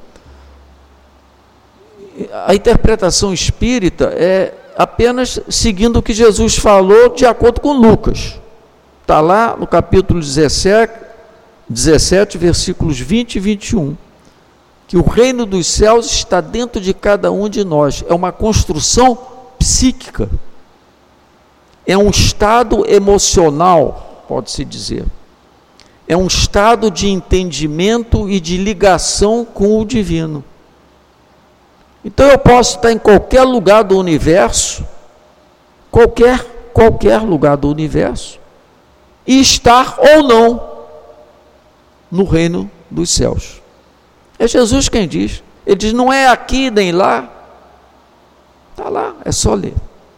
A interpretação espírita é apenas seguindo o que Jesus falou de acordo com Lucas. Está lá no capítulo dezessete, dezessete, versículos vinte e vinte e um. Que o reino dos céus está dentro de cada um de nós. É uma construção psíquica. É um estado emocional, pode-se dizer. É um estado de entendimento e de ligação com o divino. Então eu posso estar em qualquer lugar do universo, qualquer, qualquer lugar do universo, e estar ou não no reino dos céus. É Jesus quem diz. Ele diz, não é aqui nem lá. Está lá, é só ler.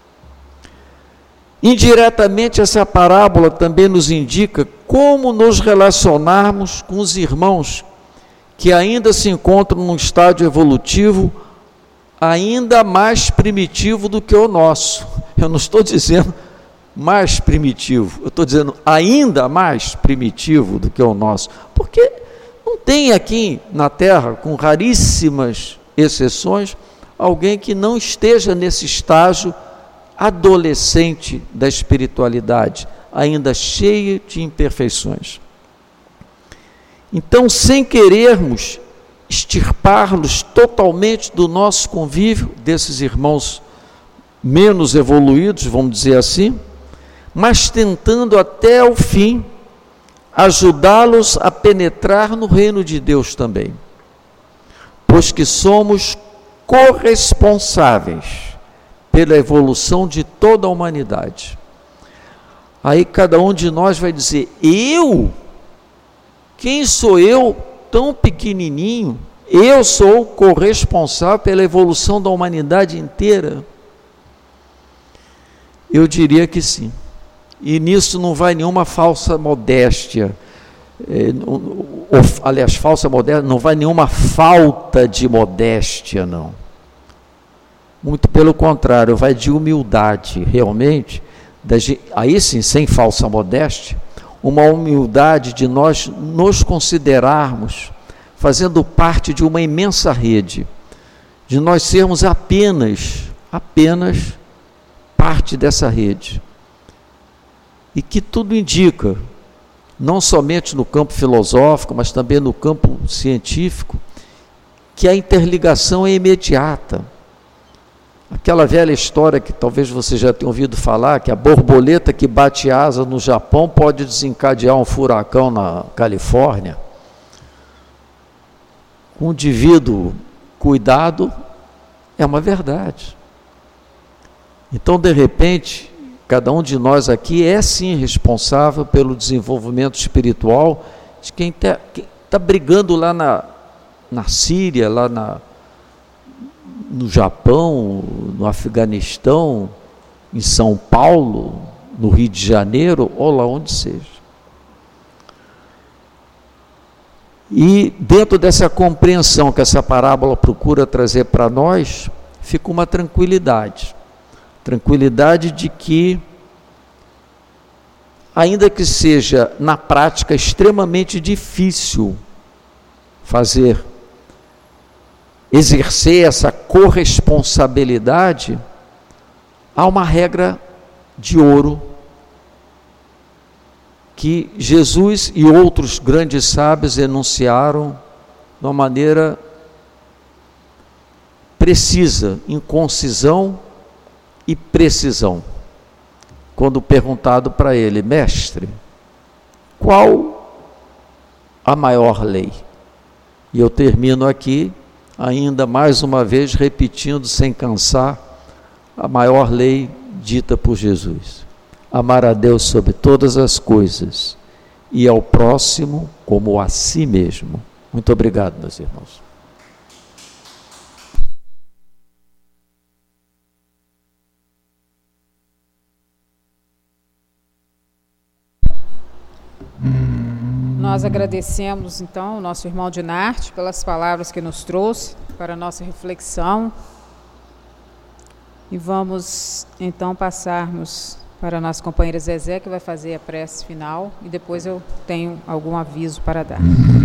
Indiretamente, essa parábola também nos indica como nos relacionarmos com os irmãos que ainda se encontram num estágio evolutivo ainda mais primitivo do que o nosso. Eu não estou dizendo mais primitivo, eu estou dizendo ainda mais primitivo do que o nosso, porque não tem aqui na Terra, com raríssimas exceções, alguém que não esteja nesse estágio adolescente da espiritualidade, ainda cheio de imperfeições. Então, sem querermos extirpar-los totalmente do nosso convívio, desses irmãos menos evoluídos, vamos dizer assim, mas tentando até o fim ajudá-los a penetrar no reino de Deus também, pois que somos corresponsáveis pela evolução de toda a humanidade. Aí cada um de nós vai dizer, eu? Quem sou eu, tão pequenininho? Eu sou corresponsável pela evolução da humanidade inteira? Eu diria que sim. E nisso não vai nenhuma falsa modéstia, é, ou, aliás, falsa modéstia, não vai nenhuma falta de modéstia, não. Muito pelo contrário, vai de humildade, realmente, da, aí sim, sem falsa modéstia, uma humildade de nós nos considerarmos fazendo parte de uma imensa rede, de nós sermos apenas, apenas parte dessa rede. e que tudo indica, não somente no campo filosófico, mas também no campo científico, que a interligação é imediata. Aquela velha história que talvez você já tenha ouvido falar, que a borboleta que bate asa no Japão pode desencadear um furacão na Califórnia. Com o devido cuidado, é uma verdade. Então, de repente, cada um de nós aqui é sim responsável pelo desenvolvimento espiritual de quem está tá brigando lá na, na Síria, lá na, no Japão, no Afeganistão, em São Paulo, no Rio de Janeiro, ou lá onde seja. E dentro dessa compreensão que essa parábola procura trazer para nós, fica uma tranquilidade. Tranquilidade de que, ainda que seja na prática extremamente difícil fazer, exercer essa corresponsabilidade, há uma regra de ouro que Jesus e outros grandes sábios enunciaram de uma maneira precisa, em concisão e precisão. Quando perguntado para ele: mestre, qual a maior lei? E eu termino aqui, ainda mais uma vez, repetindo sem cansar, a maior lei dita por Jesus: amar a Deus sobre todas as coisas e ao próximo como a si mesmo. Muito obrigado, meus irmãos. Nós agradecemos, então, o nosso irmão Dinarte pelas palavras que nos trouxe para a nossa reflexão. E vamos, então, passarmos para a nossa companheira Zezé, que vai fazer a prece final, e depois eu tenho algum aviso para dar.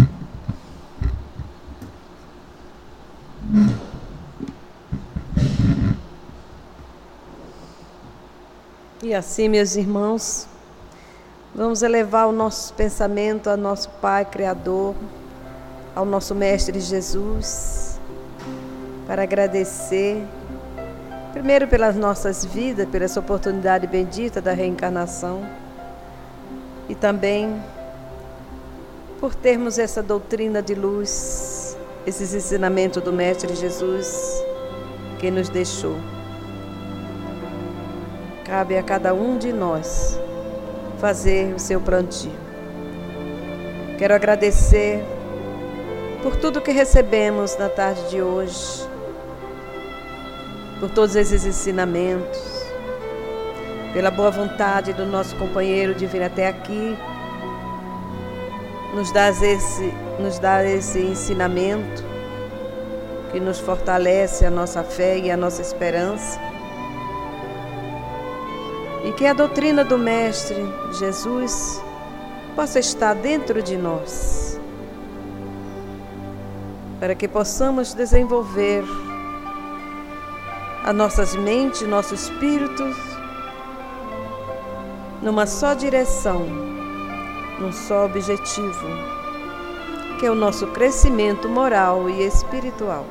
E assim, meus irmãos, vamos elevar o nosso pensamento ao nosso Pai Criador, ao nosso Mestre Jesus, para agradecer, primeiro pelas nossas vidas, pela essa oportunidade bendita da reencarnação, e também por termos essa doutrina de luz, esses ensinamentos do Mestre Jesus que nos deixou. Cabe a cada um de nós fazer o seu plantio. Quero agradecer por tudo que recebemos na tarde de hoje, por todos esses ensinamentos, pela boa vontade do nosso companheiro de vir até aqui, nos dar esse, nos dar esse ensinamento que nos fortalece a nossa fé e a nossa esperança. E que a doutrina do Mestre Jesus possa estar dentro de nós, para que possamos desenvolver as nossas mentes, nosso espírito, numa só direção, num só objetivo, que é o nosso crescimento moral e espiritual.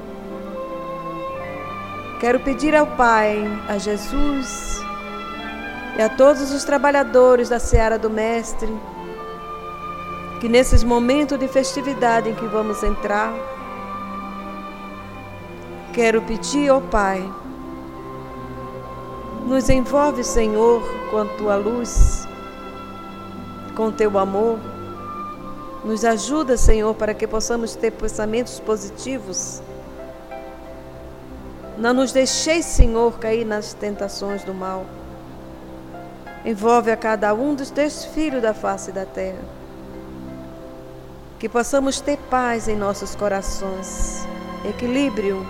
Quero pedir ao Pai, a Jesus e a todos os trabalhadores da seara do Mestre, que nesses momentos de festividade em que vamos entrar, quero pedir ao Pai, nos envolve, Senhor, com a Tua luz, com o Teu amor, nos ajuda, Senhor, para que possamos ter pensamentos positivos. Não nos deixeis, Senhor, cair nas tentações do mal. Envolve a cada um dos teus filhos da face da terra. Que possamos ter paz em nossos corações, equilíbrio.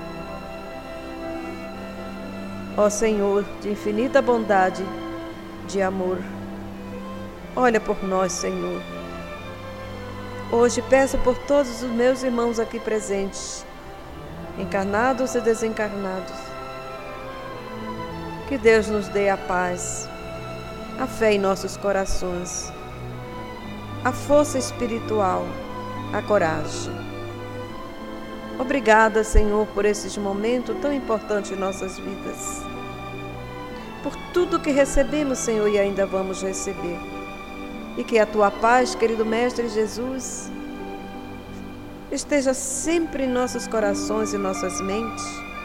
Ó Senhor, de infinita bondade, de amor, olha por nós, Senhor. Hoje peço por todos os meus irmãos aqui presentes, encarnados e desencarnados, que Deus nos dê a paz, a fé em nossos corações, a força espiritual, a coragem. Obrigada, Senhor, por esses momentos tão importantes em nossas vidas. Por tudo que recebemos, Senhor, e ainda vamos receber. E que a Tua paz, querido Mestre Jesus, esteja sempre em nossos corações e nossas mentes,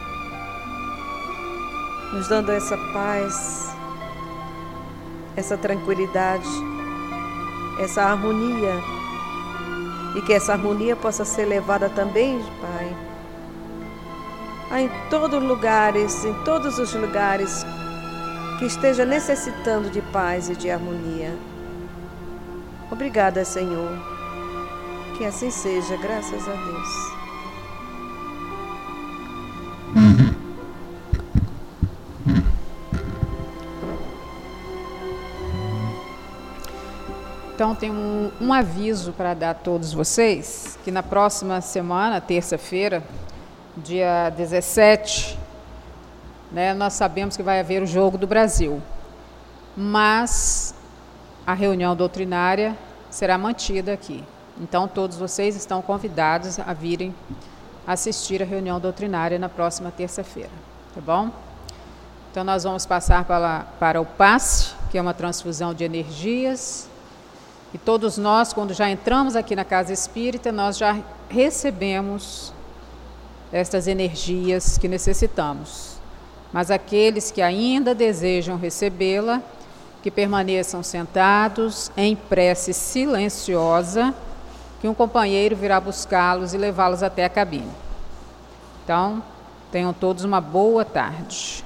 nos dando essa paz, essa tranquilidade, essa harmonia, e que essa harmonia possa ser levada também, Pai, a em todos os lugares, em todos os lugares que esteja necessitando de paz e de harmonia. Obrigada, Senhor. Que assim seja, graças a Deus. Então, tem um, um aviso para dar a todos vocês, que na próxima semana, terça-feira, dia dezessete, né, nós sabemos que vai haver o Jogo do Brasil, mas a reunião doutrinária será mantida aqui. Então, todos vocês estão convidados a virem assistir a reunião doutrinária na próxima terça-feira, tá bom? Então, nós vamos passar para, para o passe, que é uma transfusão de energias. E todos nós, quando já entramos aqui na Casa Espírita, nós já recebemos estas energias que necessitamos. Mas aqueles que ainda desejam recebê-la, que permaneçam sentados em prece silenciosa, que um companheiro virá buscá-los e levá-los até a cabine. Então, tenham todos uma boa tarde.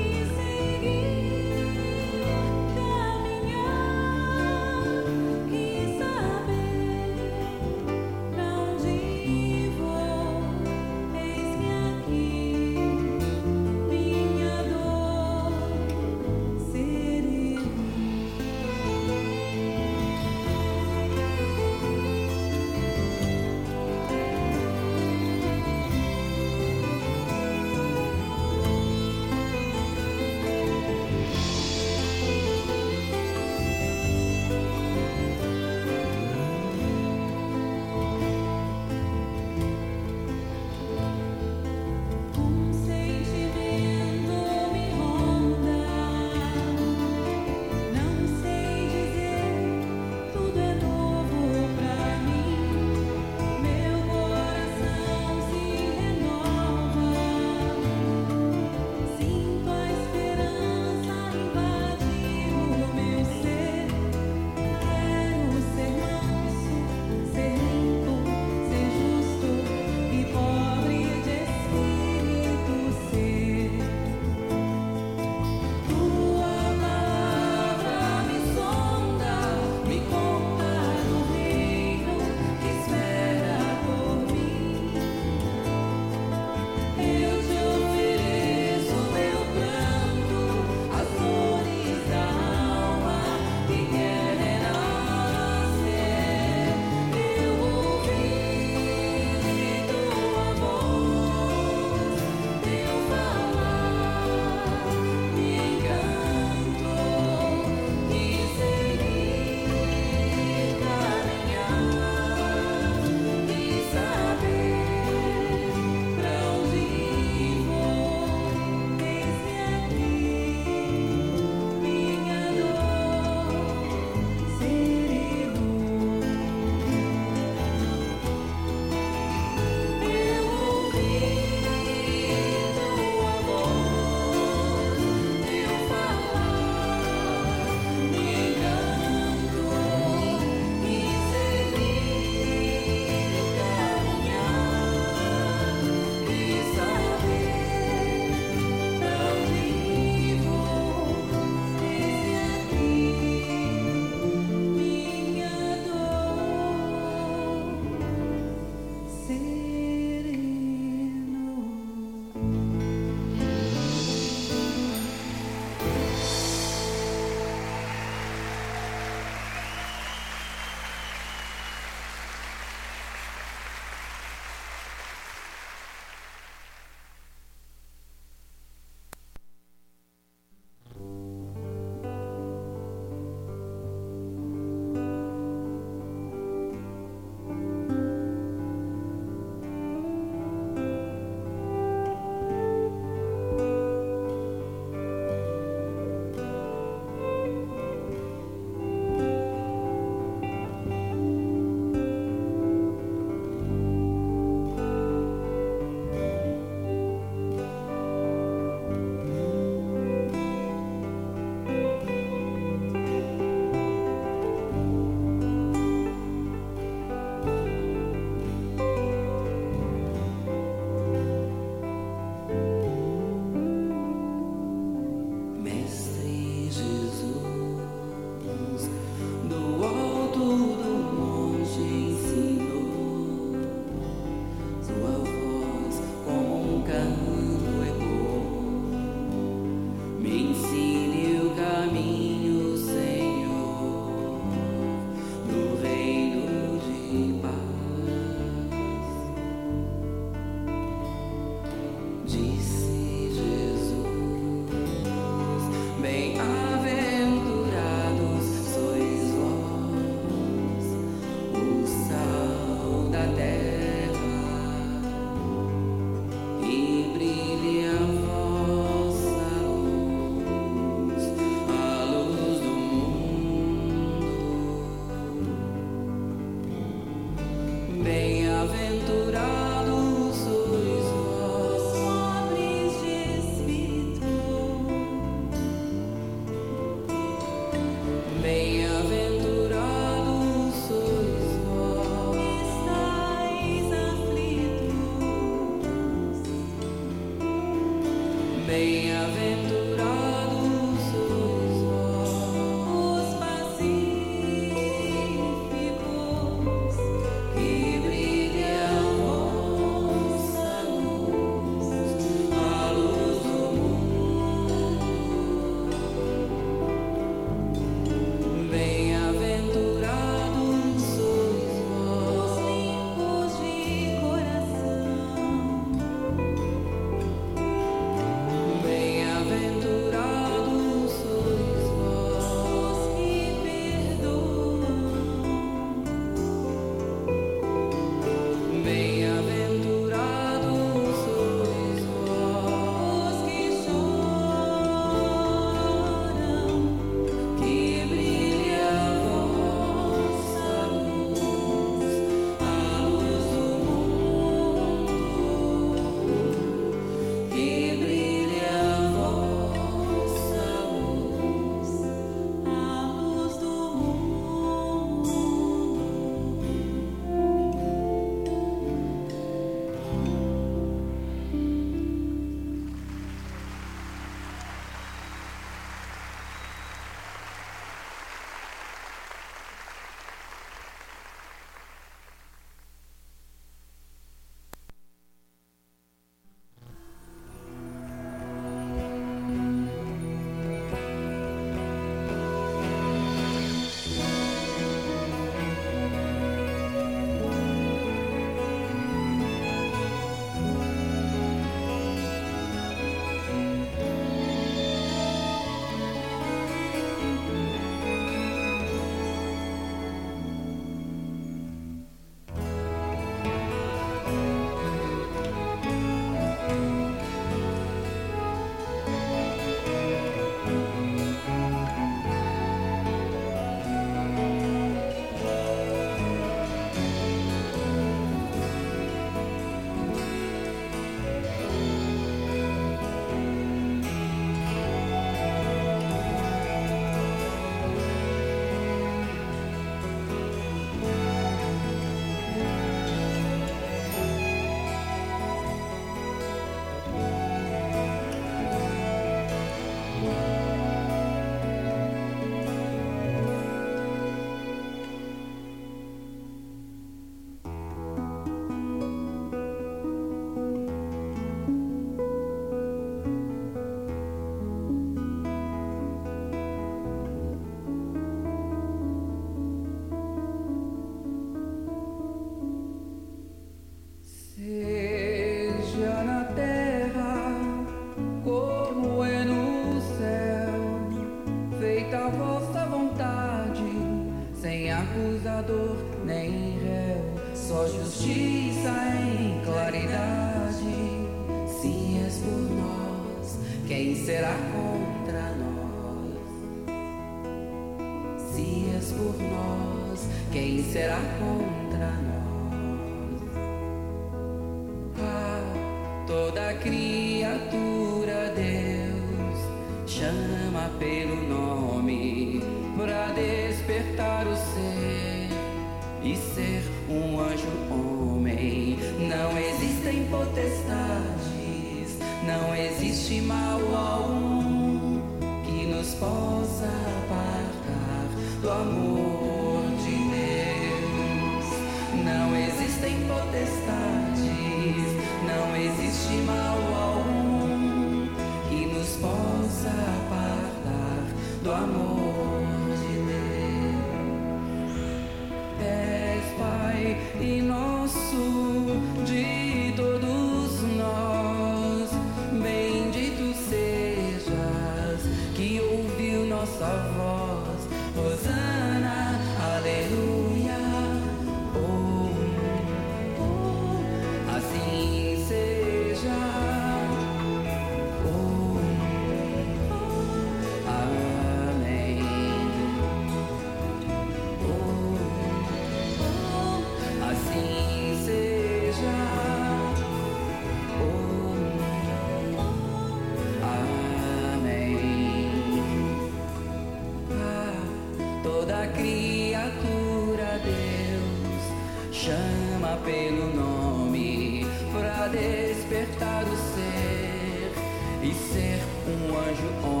despertar o ser e ser um anjo homem.